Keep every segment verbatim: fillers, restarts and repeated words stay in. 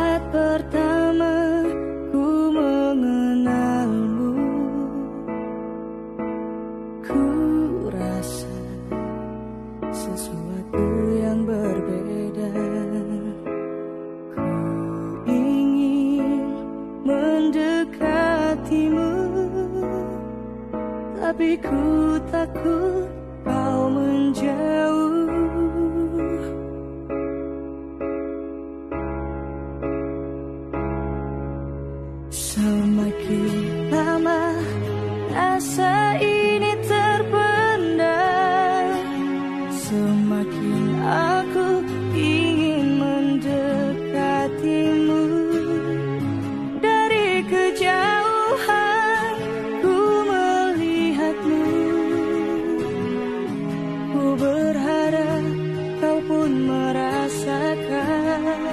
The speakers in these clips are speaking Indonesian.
Saat pertama ku mengenalmu, ku rasa sesuatu yang berbeda. Ku ingin mendekatimu, tapi ku takut kau menjauh. Semakin lama rasa ini terpendam, semakin aku ingin mendekatimu. Dari kejauhan ku melihatmu, ku berharap kau pun merasakan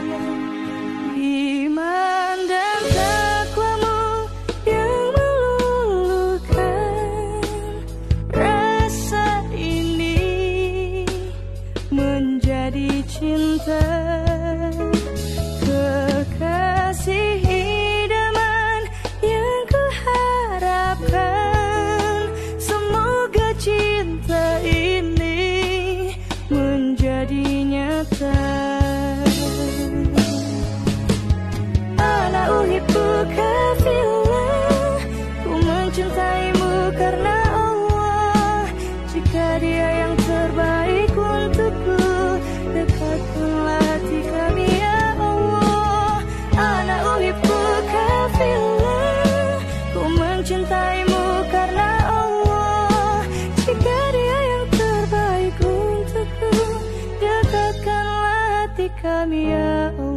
iman dan takwamu yang meluluhkan. Rasa ini menjadi cinta, kekasih idaman yang kuharapkan. Semoga cinta ini menjadi nyata. Ana uhibbuka fillah, ku mencintaimu karena Allah. Jika Dia yang terbaik untukku, dekatkanlah hati kami ya Allah. Ana uhibbuka fillah, ku mencintaimu karena Allah. Jika Dia yang terbaik untukku, dekatkanlah hati kami ya Allah.